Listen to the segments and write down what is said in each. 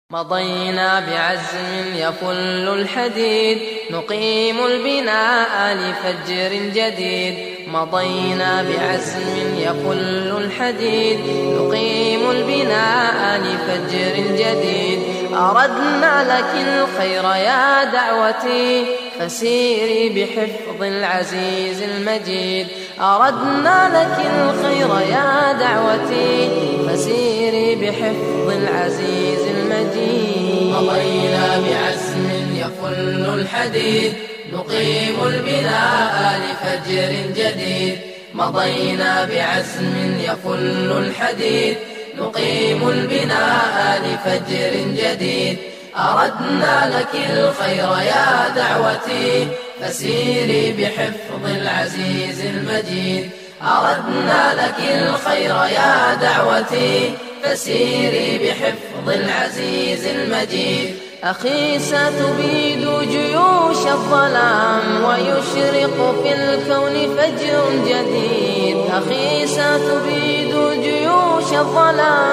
مضينا بعزم يفل الحديد نقيم البناء لفجر جديد. مضينا بعزم يفل الحديد نقيم البناء لفجر جديد. أردنا لك الخير يا دعوتي فسيري بحفظ العزيز المجيد. أردنا لك الخير يا دعوتي فسيري بحفظ العزيز المجيد. مضينا بعزم يفل الحديد نقيم البناء لفجر جديد. مضينا بعزم يفل الحديد نقيم البناء لفجر جديد. أردنا لك الخير يا دعوتي فسيري بحفظ العزيز المجيد. أردنا لك الخير يا دعوتي فسيري بحفظ العزيز المجيد. أخي ستبيد جيوش الظلام ويشرق في الكون فجر جديد. أخي ستبيد جيوش الظلام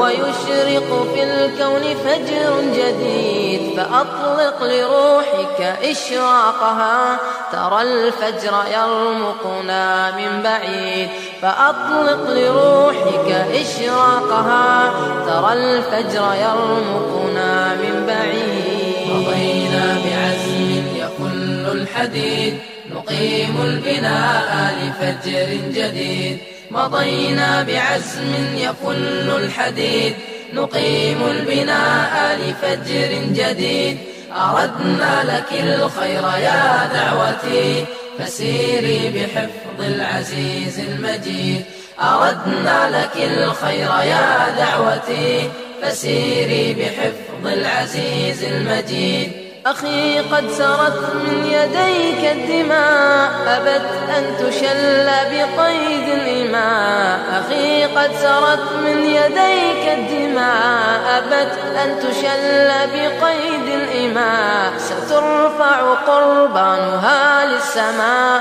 ويشرق في الكون فجر جديد. فأطلق لروحك إشراقها ترى الفجر يرمقنا من بعيد. فأطلق لروحك إشراقها ترى الفجر يرمقنا من بعيد. مضينا بعزم يفل الحديد نقيم البناء لفجر جديد. مضينا بعزم يفل الحديد نقيم البناء لفجر جديد. أردنا لك الخير يا دعوتي فسيري بحفظ العزيز المجيد. أردنا لك الخير يا دعوتي فسيري بحفظ العزيز المجيد. أخي قد سرت من يديك الدماء أبت أن تشل بقيد الإماء. أخي قد سرت من يديك الدماء أبت أن تشل بقيد الإماء. سترفع قربانها للسماء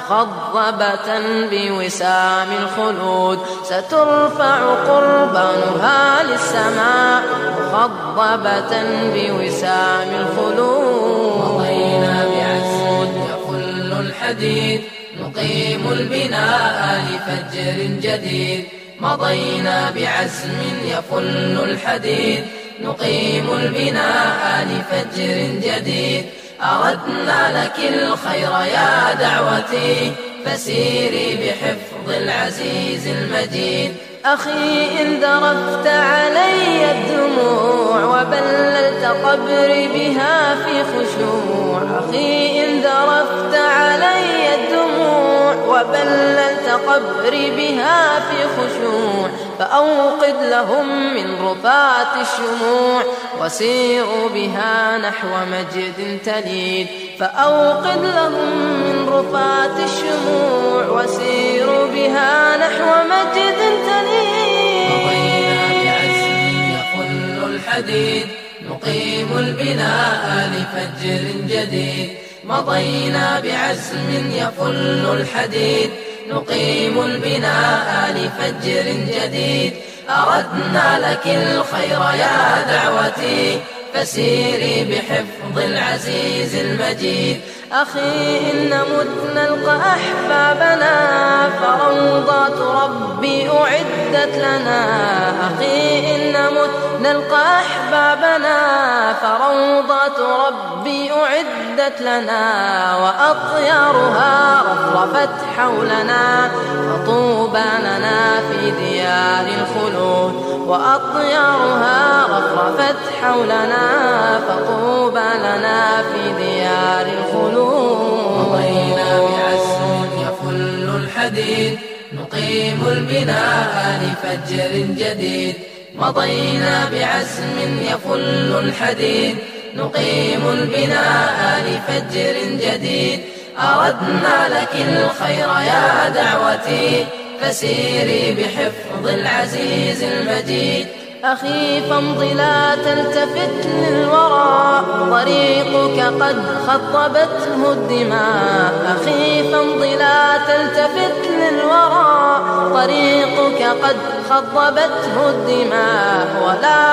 مخضبة بوسام الخلود. سترفع قربانها للسماء مخضبة بوسام الخلود. مضينا بعزم يفل الحديد نقيم البناء لفجر جديد. مضينا بعزم يفل الحديد نقيم البناء لفجر جديد. أردنا لك الخير يا دعوتي فسيري بحفظ العزيز المجيد. أخي إن ذرفت علي الدموع وبللت قبري بها في خشوع. أخي إن ذرفت علي الدموع وبللت قبري بها في خشوع. فأوقد لهم من رفات الشموع وسيروا بها نحو مجد تليد. فأوقد لهم من رفات الشموع وسيروا بها نحو مجد تليد. مضينا بعزم يفل الحديد نقيم البناء لفجر جديد. مضينا بعزم يفل الحديد نقيم البناء لفجر جديد. أردنا لك الخير يا دعوتي فسيري بحفظ العزيز المجيد. أخي إن مت نلقى أحبابنا فروضات ربي أعدت لنا. أخي إن مت نلقى أحبابنا فروضات ربي أعدت لنا. وأطيارها رفرفت حولنا فطوبى لنا في ديار الخلود. وأطيارها رفرفت حولنا فطوبى لنا في ديار الخلود. مضينا بعزم يفل الحديد نقيم البناء لفجر جديد. مضينا بعزم يفل الحديد نقيم البناء لفجر جديد. أردنا لك الخير يا دعوتي فسيري بحفظ العزيز المجيد. أخي فامض لا تلتفت للوراء طريقك قد خطبته الدماء. أخي فامض لا تلتفت للوراء طريقك قد خضبته الدماء. ولا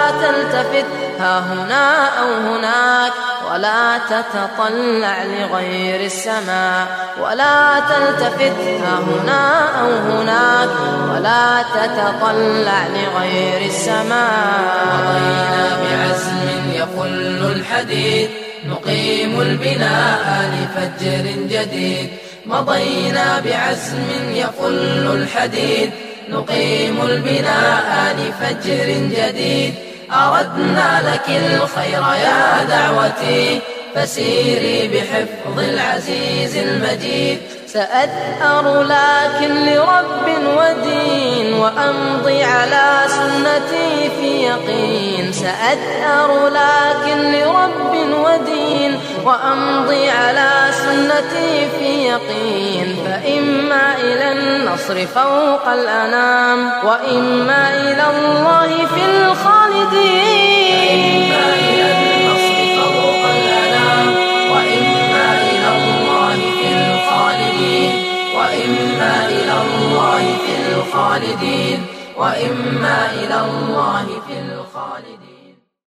تلتفت ها هنا أو هناك، ولا تتطلع لغير السماء. ولا تلتفت ها هنا أو هناك، ولا تتطلع لغير السماء. مضينا بعزم يفل الحديد، نقيم البناء لفجر جديد. مضينا بعزم يفل الحديد، نقيم البناء لفجر جديد. أردنا لك الخير يا دعوتي، فسيري بحفظ العزيز المجيد. سأثأر لكن لرب ودين، وأمضي على سنتي في يقين. سأثأر لكن لرب ودين، وأمضي على سنتي في يقين. فإما إلى النصر فوق الأنام، وإما إلى الله في الخالدين. وإما إلى الله في الخالدين، وإما إلى الله في الخالدين.